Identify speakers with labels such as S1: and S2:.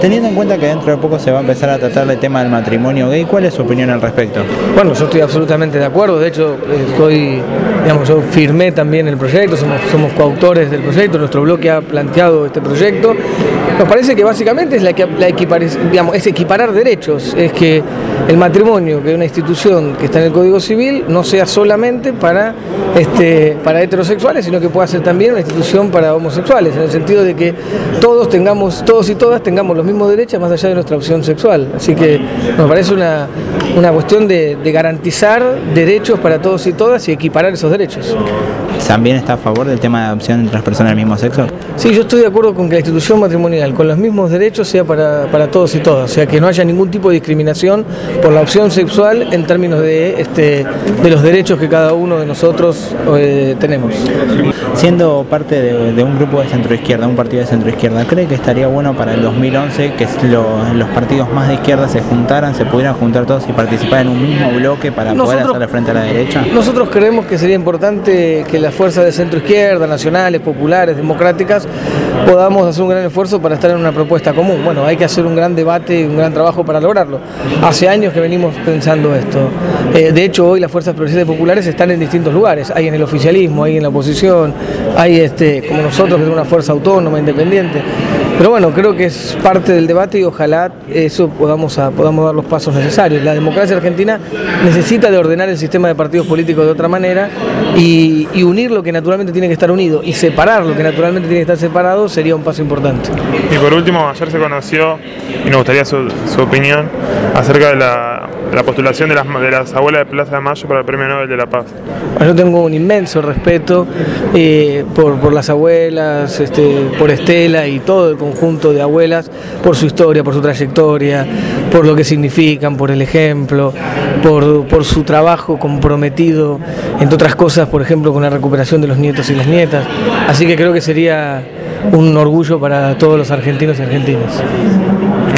S1: Teniendo en cuenta que dentro de poco se va a empezar a tratar el tema del matrimonio gay, ¿cuál es su opinión al respecto?
S2: Bueno, yo estoy absolutamente de acuerdo, de hecho yo firmé también el proyecto, somos coautores del proyecto, nuestro bloque ha planteado este proyecto. Nos parece que básicamente es es equiparar derechos, es que el matrimonio, que es una institución que está en el Código Civil, no sea solamente para heterosexuales, sino que pueda ser también una institución para homosexuales, en el sentido de que todos y todas tengamos los mismos derechos más allá de nuestra opción sexual. Así que nos parece una cuestión de garantizar derechos para todos y todas y equiparar esos derechos.
S1: ¿También está a favor del tema de adopción entre las personas del mismo sexo?
S2: Sí, yo estoy de acuerdo con que la institución matrimonial con los mismos derechos sea para todos y todas, o sea, que no haya ningún tipo de discriminación por la opción sexual en términos de los derechos que cada uno de nosotros tenemos.
S1: Siendo parte de un grupo de centroizquierda, un partido de centroizquierda, ¿cree que estaría bueno para el 2011 que los partidos más de izquierda se pudieran juntar todos y participar en un mismo bloque para poder hacerle frente a la derecha?
S2: Nosotros creemos que sería importante que las fuerzas de centroizquierda, nacionales, populares, democráticas, podamos hacer un gran esfuerzo para estar en una propuesta común. Bueno, hay que hacer un gran debate y un gran trabajo para lograrlo. Hace años que venimos pensando esto. De hecho, hoy las fuerzas progresistas y populares están en distintos lugares. Hay en el oficialismo, hay en la oposición, hay como nosotros, que es una fuerza autónoma, independiente. Pero bueno, creo que es parte del debate y ojalá eso podamos dar los pasos necesarios. La democracia argentina necesita de ordenar el sistema de partidos políticos de otra manera y unir lo que naturalmente tiene que estar unido y separar lo que naturalmente tiene que estar separado sería un paso importante.
S3: Y por último, ayer se conoció, y nos gustaría su opinión, acerca de la postulación de las abuelas de Plaza de Mayo para el Premio Nobel de la Paz.
S2: Yo tengo un inmenso respeto por las abuelas, por Estela y todo el conjunto de abuelas, por su historia, por su trayectoria, por lo que significan, por el ejemplo, por su trabajo comprometido, entre otras cosas, por ejemplo, con la recuperación de los nietos y las nietas. Así que creo que sería un orgullo para todos los argentinos y argentinas.